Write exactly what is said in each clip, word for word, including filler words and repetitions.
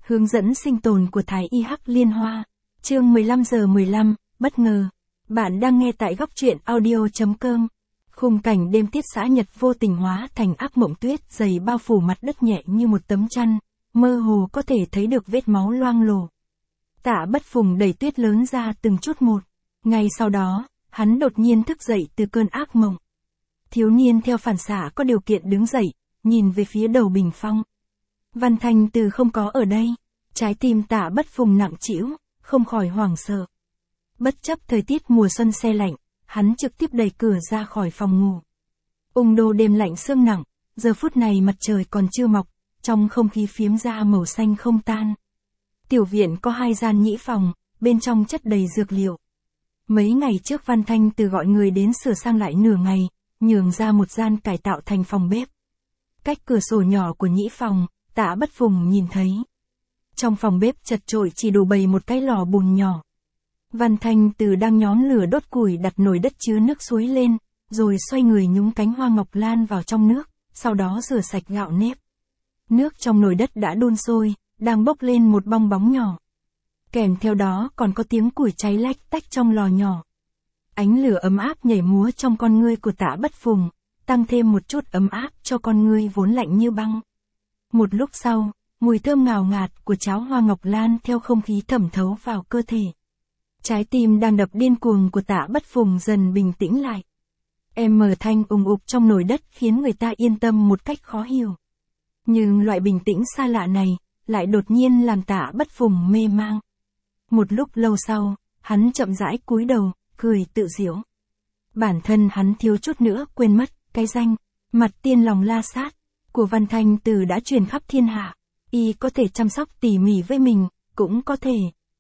Hướng dẫn sinh tồn của Thái Y Hắc Liên Hoa. Chương mười lăm giờ mười lăm, bất ngờ. Bạn đang nghe tại góc truyện audio.com. Khung cảnh đêm tiết xã Nhật vô tình hóa thành ác mộng, tuyết dày bao phủ mặt đất nhẹ như một tấm chăn, mơ hồ có thể thấy được vết máu loang lổ. Tạ Bất Phùng đẩy tuyết lớn ra từng chút một. Ngay sau đó, hắn đột nhiên thức dậy từ cơn ác mộng. Thiếu niên theo phản xạ có điều kiện đứng dậy, nhìn về phía đầu bình phong. Văn Thanh Từ không có ở đây. Trái tim Tạ Bất Phùng nặng trĩu, không khỏi hoảng sợ. Bất chấp thời tiết mùa xuân se lạnh, hắn trực tiếp đẩy cửa ra khỏi phòng ngủ. Ung đô đêm lạnh sương nặng, giờ phút này mặt trời còn chưa mọc, trong không khí phiếm ra màu xanh không tan. Tiểu viện có hai gian nhĩ phòng, bên trong chất đầy dược liệu. Mấy ngày trước Văn Thanh Từ gọi người đến sửa sang lại nửa ngày, nhường ra một gian cải tạo thành phòng bếp. Cách cửa sổ nhỏ của nhĩ phòng, Tạ Bất Phùng nhìn thấy. Trong phòng bếp chật chội chỉ đủ bày một cái lò bùn nhỏ. Văn Thanh Từ đang nhóm lửa đốt củi đặt nồi đất chứa nước suối lên, rồi xoay người nhúng cánh hoa ngọc lan vào trong nước, sau đó rửa sạch gạo nếp. Nước trong nồi đất đã đun sôi, đang bốc lên một bong bóng nhỏ. Kèm theo đó còn có tiếng củi cháy lách tách trong lò nhỏ. Ánh lửa ấm áp nhảy múa trong con ngươi của Tạ Bất Phùng, tăng thêm một chút ấm áp cho con ngươi vốn lạnh như băng. Một lúc sau, mùi thơm ngào ngạt của cháo hoa ngọc lan theo không khí thẩm thấu vào cơ thể. Trái tim đang đập điên cuồng của Tạ Bất Phùng dần bình tĩnh lại. Em mở thanh ùng ục trong nồi đất khiến người ta yên tâm một cách khó hiểu. Nhưng loại bình tĩnh xa lạ này, lại đột nhiên làm Tạ Bất Phùng mê mang. Một lúc lâu sau, hắn chậm rãi cúi đầu, cười tự giễu. Bản thân hắn thiếu chút nữa quên mất, cái danh, mặt tiên lòng la sát, của Văn Thanh Từ đã truyền khắp thiên hạ. Y có thể chăm sóc tỉ mỉ với mình, cũng có thể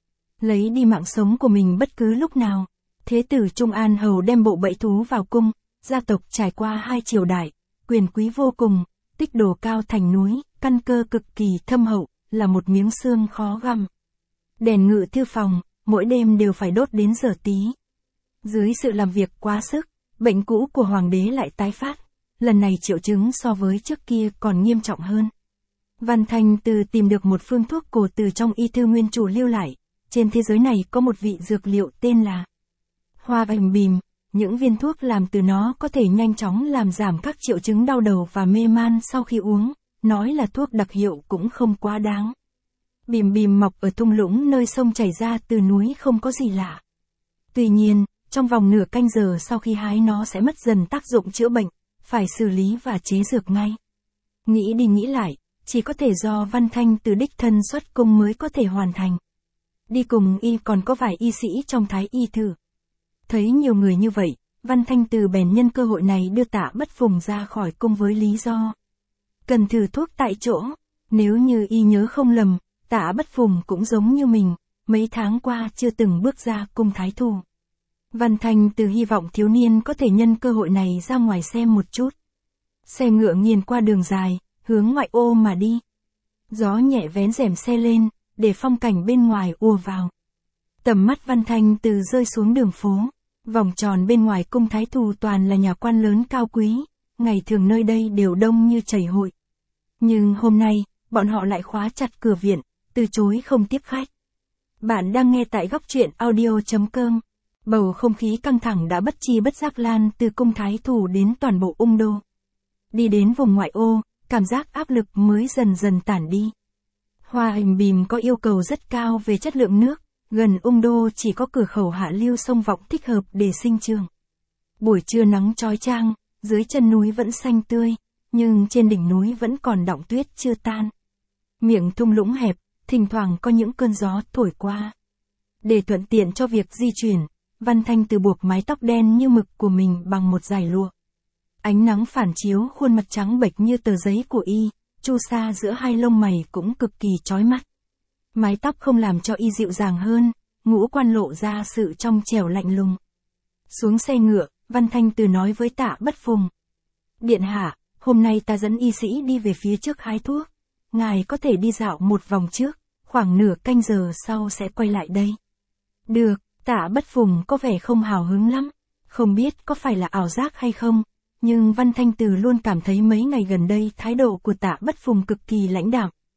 lấy đi mạng sống của mình bất cứ lúc nào. Thế tử Trung An Hầu đem bộ bẫy thú vào cung, gia tộc trải qua hai triều đại, quyền quý vô cùng, tích đồ cao thành núi, căn cơ cực kỳ thâm hậu, là một miếng xương khó găm. Đèn ngự thư phòng, mỗi đêm đều phải đốt đến giờ tí. Dưới sự làm việc quá sức, bệnh cũ của hoàng đế lại tái phát, lần này triệu chứng so với trước kia còn nghiêm trọng hơn. Văn Thanh Từ tìm được một phương thuốc cổ từ trong y thư nguyên chủ lưu lại. Trên thế giới này có một vị dược liệu tên là hoa bành bìm, những viên thuốc làm từ nó có thể nhanh chóng làm giảm các triệu chứng đau đầu và mê man sau khi uống, nói là thuốc đặc hiệu cũng không quá đáng. Bìm bìm mọc ở thung lũng nơi sông chảy ra từ núi không có gì lạ. Tuy nhiên, trong vòng nửa canh giờ sau khi hái nó sẽ mất dần tác dụng chữa bệnh, phải xử lý và chế dược ngay. Nghĩ đi nghĩ lại, chỉ có thể do Văn Thanh Từ đích thân xuất cung mới có thể hoàn thành. Đi cùng y còn có vài y sĩ trong Thái Y Thử. Thấy nhiều người như vậy, Văn Thanh Từ bèn nhân cơ hội này đưa Tạ Bất Phùng ra khỏi cung với lý do cần thử thuốc tại chỗ. Nếu như y nhớ không lầm, Tạ Bất Phùng cũng giống như mình, mấy tháng qua chưa từng bước ra cung thái thủ. Văn Thanh Từ hy vọng thiếu niên có thể nhân cơ hội này ra ngoài xem một chút. Xe ngựa nghiền qua đường dài, hướng ngoại ô mà đi. Gió nhẹ vén rèm xe lên, để phong cảnh bên ngoài ùa vào. Tầm mắt Văn Thanh Từ rơi xuống đường phố, vòng tròn bên ngoài cung thái thủ toàn là nhà quan lớn cao quý, ngày thường nơi đây đều đông như chảy hội. Nhưng hôm nay, bọn họ lại khóa chặt cửa viện, từ chối không tiếp khách. Bạn đang nghe tại góc truyện audio.com. Bầu không khí căng thẳng đã bất chi bất giác lan từ cung thái thủ đến toàn bộ Ung đô. Đi đến vùng ngoại ô, cảm giác áp lực mới dần dần tản đi. Hoa Hình Bìm có yêu cầu rất cao về chất lượng nước, gần Ung đô chỉ có cửa khẩu hạ lưu sông Vọng thích hợp để sinh trưởng. Buổi trưa nắng chói chang, dưới chân núi vẫn xanh tươi, nhưng trên đỉnh núi vẫn còn đọng tuyết chưa tan. Miệng thung lũng hẹp, thỉnh thoảng có những cơn gió thổi qua. Để thuận tiện cho việc di chuyển, Văn Thanh Từ buộc mái tóc đen như mực của mình bằng một dải lụa. Ánh nắng phản chiếu khuôn mặt trắng bệch như tờ giấy của y, chu sa giữa hai lông mày cũng cực kỳ chói mắt. Mái tóc không làm cho y dịu dàng hơn, ngũ quan lộ ra sự trong trẻo lạnh lùng. Xuống xe ngựa, Văn Thanh Từ nói với Tạ Bất Phùng. Điện hạ, hôm nay ta dẫn y sĩ đi về phía trước hái thuốc. Ngài có thể đi dạo một vòng trước, khoảng nửa canh giờ sau sẽ quay lại đây. Được, Tạ Bất Phùng có vẻ không hào hứng lắm. Không biết có phải là ảo giác hay không, nhưng Văn Thanh Từ luôn cảm thấy mấy ngày gần đây thái độ của Tạ Bất Phùng cực kỳ lãnh đạm,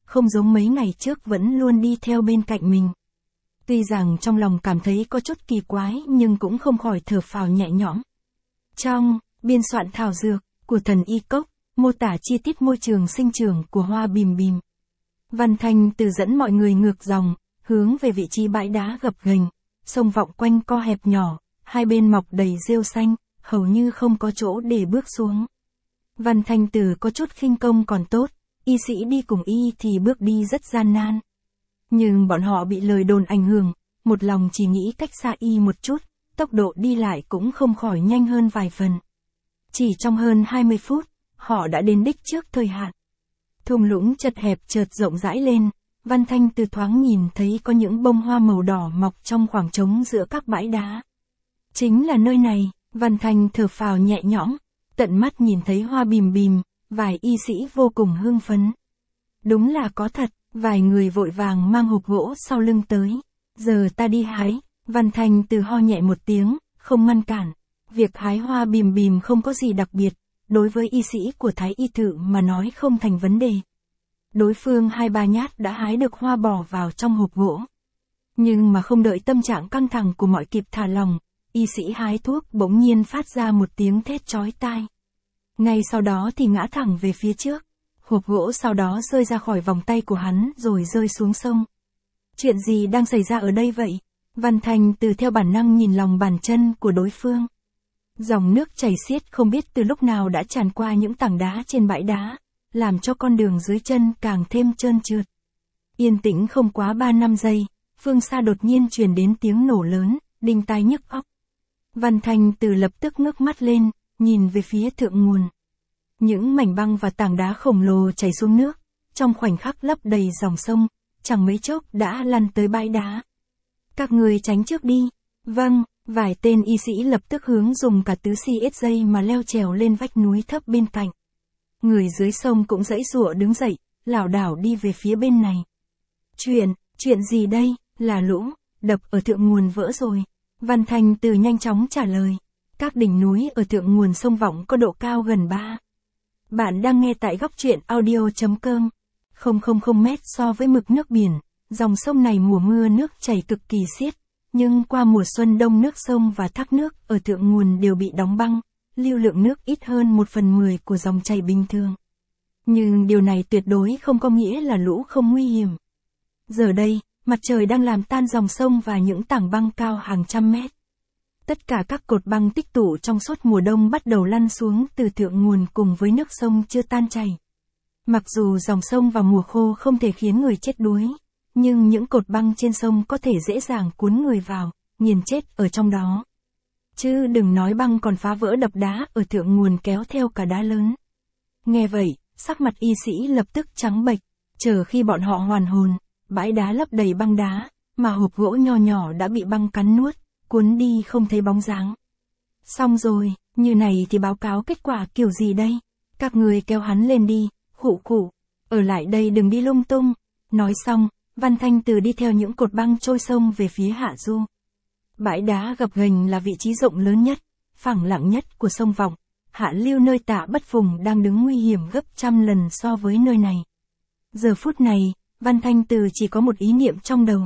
không giống mấy ngày trước vẫn luôn đi theo bên cạnh mình. Tuy rằng trong lòng cảm thấy có chút kỳ quái nhưng cũng không khỏi thở phào nhẹ nhõm. Trong biên soạn thảo dược của thần y cốc, mô tả chi tiết môi trường sinh trưởng của hoa bìm bìm. Văn Thanh Từ dẫn mọi người ngược dòng, hướng về vị trí bãi đá gập ghềnh, sông vọng quanh co hẹp nhỏ, hai bên mọc đầy rêu xanh, hầu như không có chỗ để bước xuống. Văn Thanh Từ có chút khinh công còn tốt, y sĩ đi cùng y thì bước đi rất gian nan. Nhưng bọn họ bị lời đồn ảnh hưởng, một lòng chỉ nghĩ cách xa y một chút, tốc độ đi lại cũng không khỏi nhanh hơn vài phần. Chỉ trong hơn hai mươi phút, họ đã đến đích trước thời hạn. Thung lũng chật hẹp chợt rộng rãi lên, Văn Thanh Từ thoáng nhìn thấy có những bông hoa màu đỏ mọc trong khoảng trống giữa các bãi đá. Chính là nơi này, Văn Thanh thở phào nhẹ nhõm, tận mắt nhìn thấy hoa bìm bìm, vài y sĩ vô cùng hưng phấn. Đúng là có thật, vài người vội vàng mang hộp gỗ sau lưng tới. Giờ ta đi hái, Văn Thanh Từ ho nhẹ một tiếng, không ngăn cản. Việc hái hoa bìm bìm không có gì đặc biệt, đối với y sĩ của Thái Y Thự mà nói không thành vấn đề. Đối phương hai ba nhát đã hái được hoa bỏ vào trong hộp gỗ. Nhưng mà không đợi tâm trạng căng thẳng của mọi kịp thả lòng, y sĩ hái thuốc bỗng nhiên phát ra một tiếng thét chói tai. Ngay sau đó thì ngã thẳng về phía trước. Hộp gỗ sau đó rơi ra khỏi vòng tay của hắn rồi rơi xuống sông. Chuyện gì đang xảy ra ở đây vậy? Văn Thanh Từ theo bản năng nhìn lòng bàn chân của đối phương. Dòng nước chảy xiết không biết từ lúc nào đã tràn qua những tảng đá trên bãi đá, làm cho con đường dưới chân càng thêm trơn trượt. Yên tĩnh không quá ba năm giây, phương xa đột nhiên truyền đến tiếng nổ lớn, đinh tai nhức óc. Văn Thanh Từ lập tức ngước mắt lên, nhìn về phía thượng nguồn. Những mảnh băng và tảng đá khổng lồ chảy xuống nước, trong khoảnh khắc lấp đầy dòng sông, chẳng mấy chốc đã lăn tới bãi đá. Các người tránh trước đi. Vâng, vài tên y sĩ lập tức hướng dùng cả tứ si ết dây mà leo trèo lên vách núi thấp bên cạnh. Người dưới sông cũng giãy giụa đứng dậy, lảo đảo đi về phía bên này. Chuyện, chuyện gì đây? Là lũ, đập ở thượng nguồn vỡ rồi. Văn Thanh Từ nhanh chóng trả lời. Các đỉnh núi ở thượng nguồn sông Vọng có độ cao gần ba. Bạn đang nghe tại góc truyện audio.com. Không không không mét so với mực nước biển, dòng sông này mùa mưa nước chảy cực kỳ xiết, nhưng qua mùa xuân đông nước sông và thác nước ở thượng nguồn đều bị đóng băng, lưu lượng nước ít hơn một phần mười của dòng chảy bình thường. Nhưng điều này tuyệt đối không có nghĩa là lũ không nguy hiểm. Giờ đây, mặt trời đang làm tan dòng sông và những tảng băng cao hàng trăm mét. Tất cả các cột băng tích tụ trong suốt mùa đông bắt đầu lăn xuống từ thượng nguồn cùng với nước sông chưa tan chảy. Mặc dù dòng sông vào mùa khô không thể khiến người chết đuối, nhưng những cột băng trên sông có thể dễ dàng cuốn người vào, nghiền chết ở trong đó. Chứ đừng nói băng còn phá vỡ đập đá ở thượng nguồn kéo theo cả đá lớn. Nghe vậy, sắc mặt y sĩ lập tức trắng bệch, chờ khi bọn họ hoàn hồn, bãi đá lấp đầy băng đá, mà hộp gỗ nho nhỏ đã bị băng cắn nuốt, cuốn đi không thấy bóng dáng. Xong rồi, như này thì báo cáo kết quả kiểu gì đây? Các người kéo hắn lên đi, khụ khụ, ở lại đây đừng đi lung tung. Nói xong, Văn Thanh Từ đi theo những cột băng trôi sông về phía hạ du. Bãi đá gập ghềnh là vị trí rộng lớn nhất, phẳng lặng nhất của sông Vọng. Hạ lưu nơi Tạ Bất Phùng đang đứng nguy hiểm gấp trăm lần so với nơi này. Giờ phút này, Văn Thanh Từ chỉ có một ý niệm trong đầu.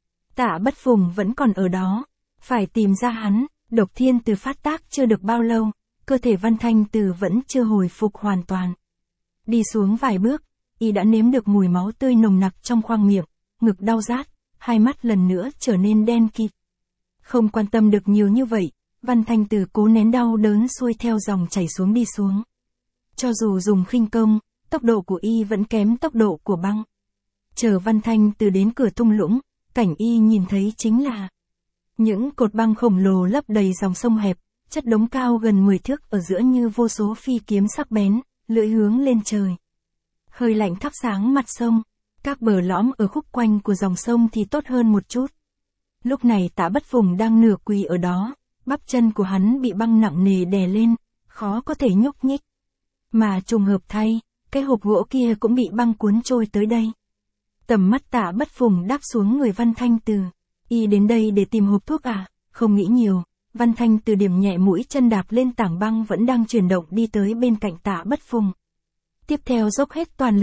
Tạ Bất Phùng vẫn còn ở đó, phải tìm ra hắn. Độc thiên từ phát tác chưa được bao lâu, cơ thể Văn Thanh Từ vẫn chưa hồi phục hoàn toàn. Đi xuống vài bước, y đã nếm được mùi máu tươi nồng nặc trong khoang miệng, ngực đau rát, hai mắt lần nữa trở nên đen kịt. Không quan tâm được nhiều như vậy, Văn Thanh Từ cố nén đau đớn xuôi theo dòng chảy xuống đi xuống. Cho dù dùng khinh công, tốc độ của y vẫn kém tốc độ của băng. Chờ Văn Thanh Từ đến cửa thung lũng, cảnh y nhìn thấy chính là những cột băng khổng lồ lấp đầy dòng sông hẹp, chất đống cao gần mười thước ở giữa như vô số phi kiếm sắc bén, lưỡi hướng lên trời. Hơi lạnh thắp sáng mặt sông, các bờ lõm ở khúc quanh của dòng sông thì tốt hơn một chút. Lúc này Tạ Bất Phùng đang nửa quỳ ở đó, bắp chân của hắn bị băng nặng nề đè lên, khó có thể nhúc nhích. Mà trùng hợp thay, cái hộp gỗ kia cũng bị băng cuốn trôi tới đây. Tầm mắt Tạ Bất Phùng đáp xuống người Văn Thanh Từ. Y đến đây để tìm hộp thuốc à? Không nghĩ nhiều, Văn Thanh Từ điểm nhẹ mũi chân đạp lên tảng băng vẫn đang chuyển động đi tới bên cạnh Tạ Bất Phùng. Tiếp theo dốc hết toàn lực,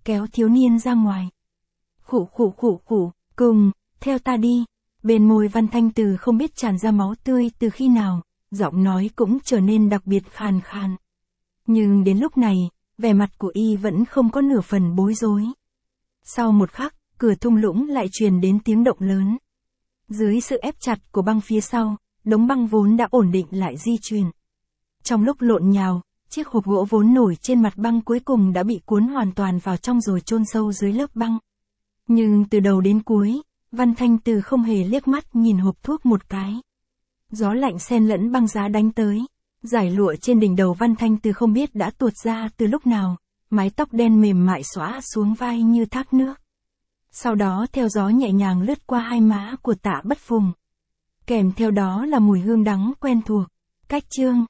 kéo thiếu niên ra ngoài. Khụ khụ khụ khụ, cùng, theo ta đi. Bên môi Văn Thanh Từ không biết tràn ra máu tươi từ khi nào, giọng nói cũng trở nên đặc biệt khàn khàn. Nhưng đến lúc này, vẻ mặt của y vẫn không có nửa phần bối rối. Sau một khắc, cửa thung lũng lại truyền đến tiếng động lớn. Dưới sự ép chặt của băng phía sau, đống băng vốn đã ổn định lại di chuyển. Trong lúc lộn nhào, chiếc hộp gỗ vốn nổi trên mặt băng cuối cùng đã bị cuốn hoàn toàn vào trong rồi chôn sâu dưới lớp băng. Nhưng từ đầu đến cuối, Văn Thanh Từ không hề liếc mắt nhìn hộp thuốc một cái. Gió lạnh xen lẫn băng giá đánh tới. Giải lụa trên đỉnh đầu Văn Thanh Từ không biết đã tuột ra từ lúc nào, mái tóc đen mềm mại xõa xuống vai như thác nước. Sau đó theo gió nhẹ nhàng lướt qua hai má của Tạ Bất Phùng. Kèm theo đó là mùi hương đắng quen thuộc. Cách chương